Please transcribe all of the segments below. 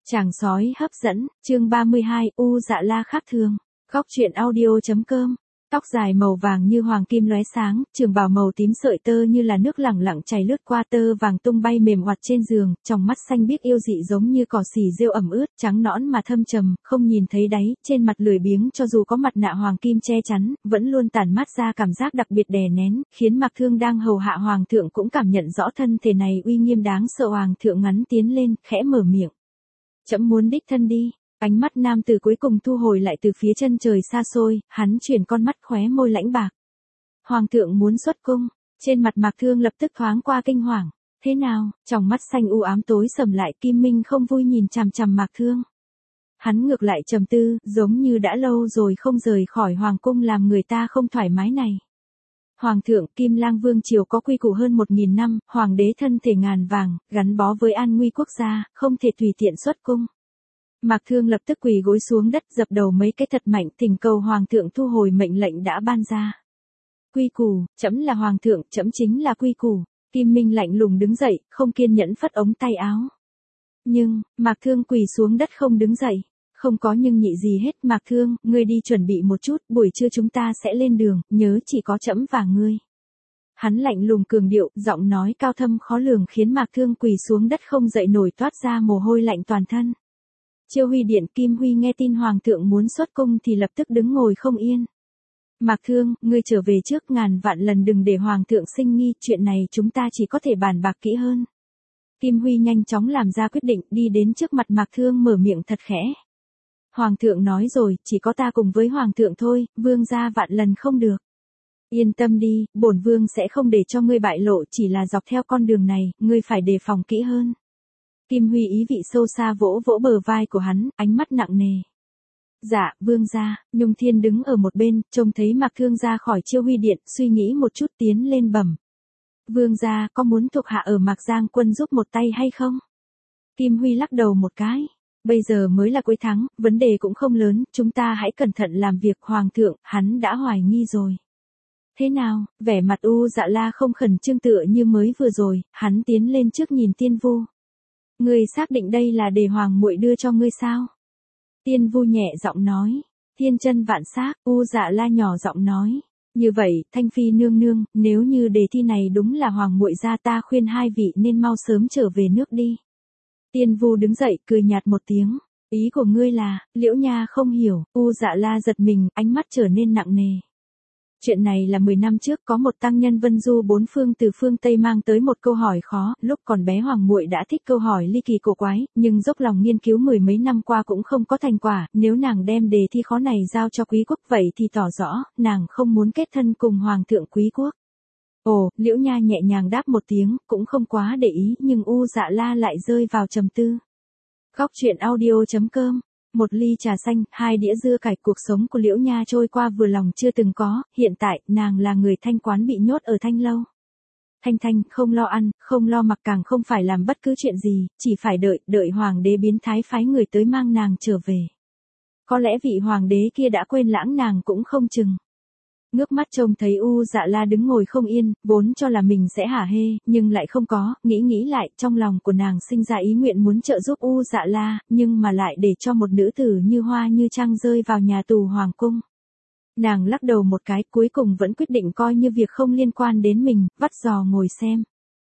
Chàng sói hấp dẫn, chương 32, U Dạ La khác thường. Góc truyện audio.com. Tóc dài màu vàng như hoàng kim lóe sáng, trường bào màu tím sợi tơ như là nước lẳng lặng chảy lướt qua, tơ vàng tung bay mềm oặt trên giường, tròng mắt xanh biếc yêu dị giống như cỏ xỉ rêu ẩm ướt, trắng nõn mà thâm trầm, không nhìn thấy đáy, trên mặt lười biếng cho dù có mặt nạ hoàng kim che chắn, vẫn luôn tản mát ra cảm giác đặc biệt đè nén, khiến Mạc Thương đang hầu hạ hoàng thượng cũng cảm nhận rõ thân thể này uy nghiêm đáng sợ. Hoàng thượng ngắn tiến lên, khẽ mở miệng. Trẫm muốn đích thân đi. Ánh mắt nam tử cuối cùng thu hồi lại từ phía chân trời xa xôi, hắn chuyển con mắt khóe môi lãnh bạc. Hoàng thượng muốn xuất cung, trên mặt Mạc Thương lập tức thoáng qua kinh hoàng. Thế nào? Trong mắt xanh u ám tối sầm lại, Kim Minh không vui nhìn chằm chằm Mạc Thương. Hắn ngược lại trầm tư, giống như đã lâu rồi không rời khỏi hoàng cung làm người ta không thoải mái này. Hoàng thượng, Kim Lang Vương triều có quy củ hơn 1000 năm, hoàng đế thân thể ngàn vàng, gắn bó với an nguy quốc gia, không thể tùy tiện xuất cung. Mạc Thương lập tức quỳ gối xuống đất, dập đầu mấy cái thật mạnh, thỉnh cầu hoàng thượng thu hồi mệnh lệnh đã ban ra. Quy củ, trẫm là hoàng thượng, trẫm chính là quy củ. Kim Minh lạnh lùng đứng dậy, không kiên nhẫn phất ống tay áo. Nhưng, Mạc Thương quỳ xuống đất không đứng dậy. Không có nhưng nhị gì hết. Mạc Thương, ngươi đi chuẩn bị một chút, buổi trưa chúng ta sẽ lên đường, nhớ chỉ có trẫm và ngươi. Hắn lạnh lùng cường điệu, giọng nói cao thâm khó lường khiến Mạc Thương quỳ xuống đất không dậy nổi, toát ra mồ hôi lạnh toàn thân. Chiêu Huy điện, Kim Huy nghe tin hoàng thượng muốn xuất cung thì lập tức đứng ngồi không yên. Mạc Thương, ngươi trở về trước, ngàn vạn lần đừng để hoàng thượng sinh nghi, chuyện này chúng ta chỉ có thể bàn bạc kỹ hơn. Kim Huy nhanh chóng làm ra quyết định, đi đến trước mặt Mạc Thương mở miệng thật khẽ. Hoàng thượng nói rồi, chỉ có ta cùng với hoàng thượng thôi, vương gia vạn lần không được. Yên tâm đi, bổn vương sẽ không để cho ngươi bại lộ, chỉ là dọc theo con đường này, ngươi phải đề phòng kỹ hơn. Kim Huy ý vị sâu xa vỗ vỗ bờ vai của hắn, ánh mắt nặng nề. Dạ, vương gia. Nhung Thiên đứng ở một bên, trông thấy Mạc Thương ra khỏi Chiêu Huy điện, suy nghĩ một chút tiến lên bẩm. Vương gia, có muốn thuộc hạ ở Mạc Giang quân giúp một tay hay không? Kim Huy lắc đầu một cái. Bây giờ mới là cuối tháng, vấn đề cũng không lớn, chúng ta hãy cẩn thận làm việc. Hoàng thượng, hắn đã hoài nghi rồi. Thế nào? Vẻ mặt U Dạ La không khẩn trương tựa như mới vừa rồi, hắn tiến lên trước nhìn Tiên Vu. Ngươi xác định đây là để hoàng muội đưa cho ngươi sao? Tiên Vu nhẹ giọng nói. Thiên chân vạn xác. U Dạ La nhỏ giọng nói. Như vậy, Thanh Phi nương nương, nếu như đề thi này đúng là hoàng muội ra, ta khuyên hai vị nên mau sớm trở về nước đi. Tiên Vu đứng dậy, cười nhạt một tiếng. Ý của ngươi là? Liễu Nha không hiểu. U Dạ La giật mình, ánh mắt trở nên nặng nề. Chuyện này là 10 năm trước, có một tăng nhân vân du bốn phương từ phương Tây mang tới một câu hỏi khó, lúc còn bé hoàng muội đã thích câu hỏi ly kỳ cổ quái, nhưng dốc lòng nghiên cứu 10 mấy năm qua cũng không có thành quả, nếu nàng đem đề thi khó này giao cho quý quốc vậy thì tỏ rõ, nàng không muốn kết thân cùng hoàng thượng quý quốc. Ồ, Liễu Nha nhẹ nhàng đáp một tiếng, cũng không quá để ý, nhưng U Dạ La lại rơi vào trầm tư. Góc truyện audio.com. Một ly trà xanh, 2 đĩa dưa cải, cuộc sống của Liễu Nha trôi qua vừa lòng chưa từng có, hiện tại, nàng là người thanh quán bị nhốt ở Thanh Lâu. Thanh, không lo ăn, không lo mặc, càng không phải làm bất cứ chuyện gì, chỉ phải đợi hoàng đế biến thái phái người tới mang nàng trở về. Có lẽ vị hoàng đế kia đã quên lãng nàng cũng không chừng. Ngước mắt trông thấy U Dạ La đứng ngồi không yên, vốn cho là mình sẽ hả hê, nhưng lại không có, nghĩ lại, trong lòng của nàng sinh ra ý nguyện muốn trợ giúp U Dạ La, nhưng mà lại để cho một nữ tử như hoa như trăng rơi vào nhà tù hoàng cung. Nàng lắc đầu một cái, cuối cùng vẫn quyết định coi như việc không liên quan đến mình, vắt giò ngồi xem.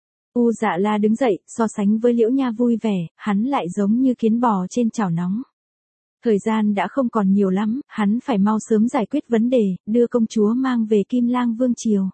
U Dạ La đứng dậy, so sánh với Liễu Nha vui vẻ, hắn lại giống như kiến bò trên chảo nóng. Thời gian đã không còn nhiều lắm, hắn phải mau sớm giải quyết vấn đề, đưa công chúa mang về Kim Lang Vương triều.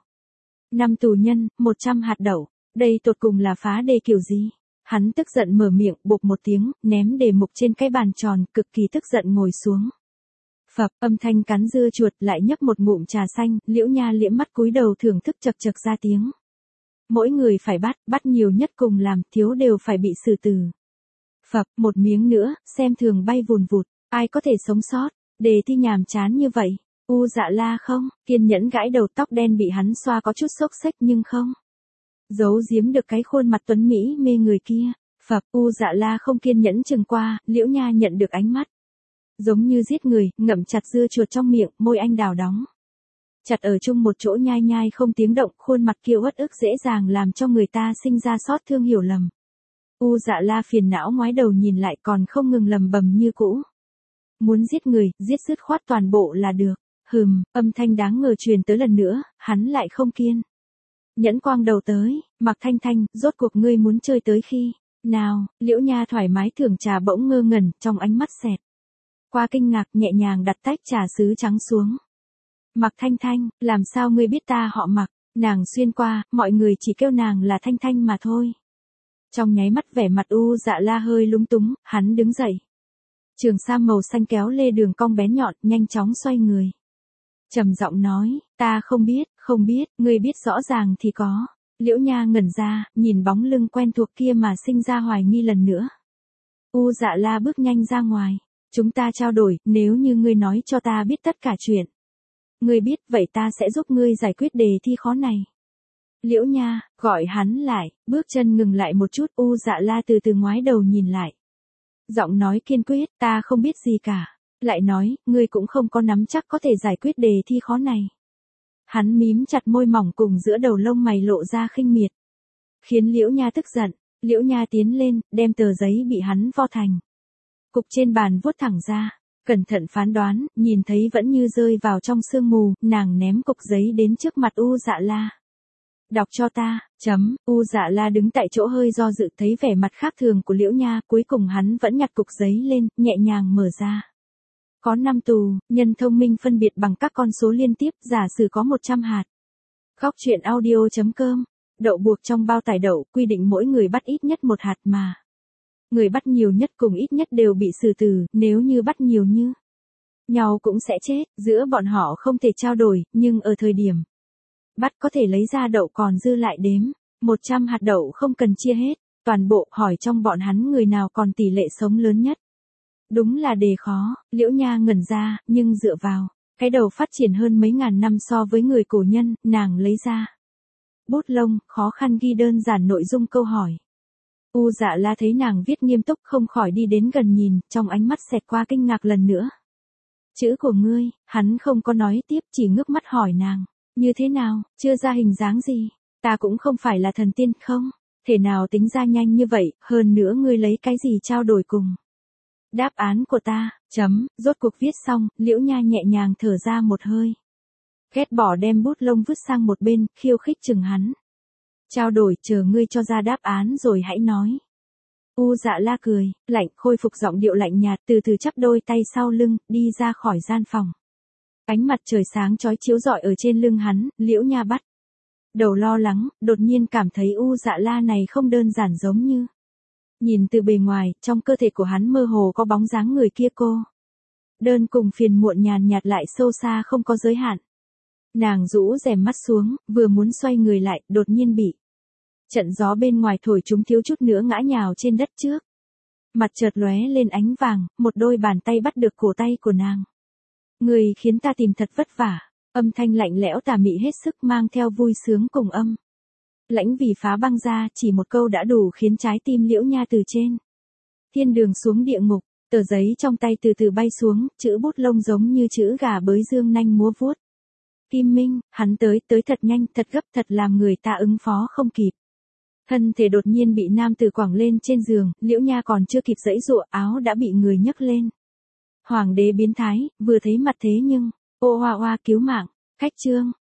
5 tù nhân, 100 hạt đậu, đây tột cùng là phá đề kiểu gì? Hắn tức giận mở miệng, bộp một tiếng, ném đề mục trên cái bàn tròn, cực kỳ tức giận ngồi xuống. Phập, âm thanh cắn dưa chuột, lại nhấp một ngụm trà xanh, Liễu Nha liễm mắt cúi đầu thưởng thức chật chật ra tiếng. Mỗi người phải bắt nhiều nhất cùng làm, thiếu đều phải bị xử tử. Phập, một miếng nữa, xem thường bay vùn vụt. Ai có thể sống sót? Đề thi nhàm chán như vậy. U Dạ La không, kiên nhẫn gãi đầu, tóc đen bị hắn xoa có chút xốc xếch nhưng không giấu giếm được cái khuôn mặt tuấn mỹ mê người kia. Phập, U Dạ La không kiên nhẫn chừng qua, Liễu Nha nhận được ánh mắt. Giống như giết người, ngậm chặt dưa chuột trong miệng, môi anh đào đóng. Chặt ở chung một chỗ nhai không tiếng động, khuôn mặt kia uất ức dễ dàng làm cho người ta sinh ra xót thương hiểu lầm. U Dạ La phiền não ngoái đầu nhìn lại còn không ngừng lầm bầm như cũ. Muốn giết người, giết dứt khoát toàn bộ là được. Âm thanh đáng ngờ truyền tới lần nữa, hắn lại không kiên. Nhẫn quang đầu tới, Mạc Thanh Thanh, rốt cuộc ngươi muốn chơi tới khi nào? Liễu Nha thoải mái thưởng trà bỗng ngơ ngẩn, trong ánh mắt xẹt qua kinh ngạc, nhẹ nhàng đặt tách trà sứ trắng xuống. Mạc Thanh Thanh, làm sao ngươi biết ta họ Mạc? Nàng xuyên qua, mọi người chỉ kêu nàng là Thanh Thanh mà thôi. Trong nháy mắt vẻ mặt U Dạ La hơi lúng túng, hắn đứng dậy. Trường sam màu xanh kéo lê đường cong bén nhọn, nhanh chóng xoay người. Trầm giọng nói, ta không biết, ngươi biết rõ ràng thì có. Liễu Nha ngẩn ra, nhìn bóng lưng quen thuộc kia mà sinh ra hoài nghi lần nữa. U Dạ La bước nhanh ra ngoài. Chúng ta trao đổi, nếu như ngươi nói cho ta biết tất cả chuyện. Ngươi biết, vậy ta sẽ giúp ngươi giải quyết đề thi khó này. Liễu Nha, gọi hắn lại, bước chân ngừng lại một chút, U Dạ La từ từ ngoái đầu nhìn lại. Giọng nói kiên quyết, ta không biết gì cả. Lại nói, ngươi cũng không có nắm chắc có thể giải quyết đề thi khó này. Hắn mím chặt môi mỏng cùng giữa đầu lông mày lộ ra khinh miệt. Khiến Liễu Nha tức giận, Liễu Nha tiến lên, đem tờ giấy bị hắn vo thành cục trên bàn vuốt thẳng ra. Cẩn thận phán đoán, nhìn thấy vẫn như rơi vào trong sương mù, nàng ném cục giấy đến trước mặt U Dạ La. Đọc cho ta, U Dạ La đứng tại chỗ hơi do dự thấy vẻ mặt khác thường của Liễu Nha, cuối cùng hắn vẫn nhặt cục giấy lên, nhẹ nhàng mở ra. Có 5 tù, nhân thông minh phân biệt bằng các con số liên tiếp, giả sử có 100 hạt. Góc truyện audio.com, đậu buộc trong bao tải đậu, quy định mỗi người bắt ít nhất 1 hạt mà. Người bắt nhiều nhất cùng ít nhất đều bị xử tử, nếu như bắt nhiều như nhau cũng sẽ chết, giữa bọn họ không thể trao đổi, nhưng ở thời điểm bắt có thể lấy ra đậu còn dư lại đếm. 100 hạt đậu không cần chia hết, toàn bộ hỏi trong bọn hắn người nào còn tỷ lệ sống lớn nhất. Đúng là đề khó, Liễu Nha ngẩn ra, nhưng dựa vào cái đầu phát triển hơn mấy ngàn năm so với người cổ nhân, nàng lấy ra bút lông, khó khăn ghi đơn giản nội dung câu hỏi. U Dạ La thấy nàng viết nghiêm túc không khỏi đi đến gần nhìn, trong ánh mắt xẹt qua kinh ngạc lần nữa. Chữ của ngươi, hắn không có nói tiếp, chỉ ngước mắt hỏi nàng, như thế nào, chưa ra hình dáng gì, ta cũng không phải là thần tiên không, thể nào tính ra nhanh như vậy, hơn nữa ngươi lấy cái gì trao đổi cùng đáp án của ta, rốt cuộc viết xong, Liễu Nha nhẹ nhàng thở ra một hơi. Ghét bỏ đem bút lông vứt sang một bên, khiêu khích chừng hắn. Trao đổi, chờ ngươi cho ra đáp án rồi hãy nói. U Dạ La cười, lạnh, khôi phục giọng điệu lạnh nhạt, từ từ chắp đôi tay sau lưng, đi ra khỏi gian phòng. Ánh mặt trời sáng chói chiếu rọi ở trên lưng hắn, Liễu Nha bắt đầu lo lắng, đột nhiên cảm thấy U Dạ La này không đơn giản giống như. Nhìn từ bề ngoài, trong cơ thể của hắn mơ hồ có bóng dáng người kia cô. Đơn cùng phiền muộn nhàn nhạt lại sâu xa không có giới hạn. Nàng rũ rèm mắt xuống, vừa muốn xoay người lại, đột nhiên bị trận gió bên ngoài thổi chúng thiếu chút nữa ngã nhào trên đất trước. Mặt chợt lóe lên ánh vàng, một đôi bàn tay bắt được cổ tay của nàng. Người khiến ta tìm thật vất vả, âm thanh lạnh lẽo tà mị hết sức mang theo vui sướng cùng âm. Lãnh vì phá băng ra, chỉ một câu đã đủ khiến trái tim Liễu Nha từ trên thiên đường xuống địa ngục, tờ giấy trong tay từ từ bay xuống, chữ bút lông giống như chữ gà bới dương nanh múa vuốt. Kim Minh, hắn tới thật nhanh, thật gấp, thật làm người ta ứng phó không kịp. Thân thể đột nhiên bị nam tử quẳng lên trên giường, Liễu Nha còn chưa kịp giãy giụa, áo đã bị người nhấc lên. Hoàng đế biến thái, vừa thấy mặt thế nhưng, ô hoa hoa cứu mạng, khách trương.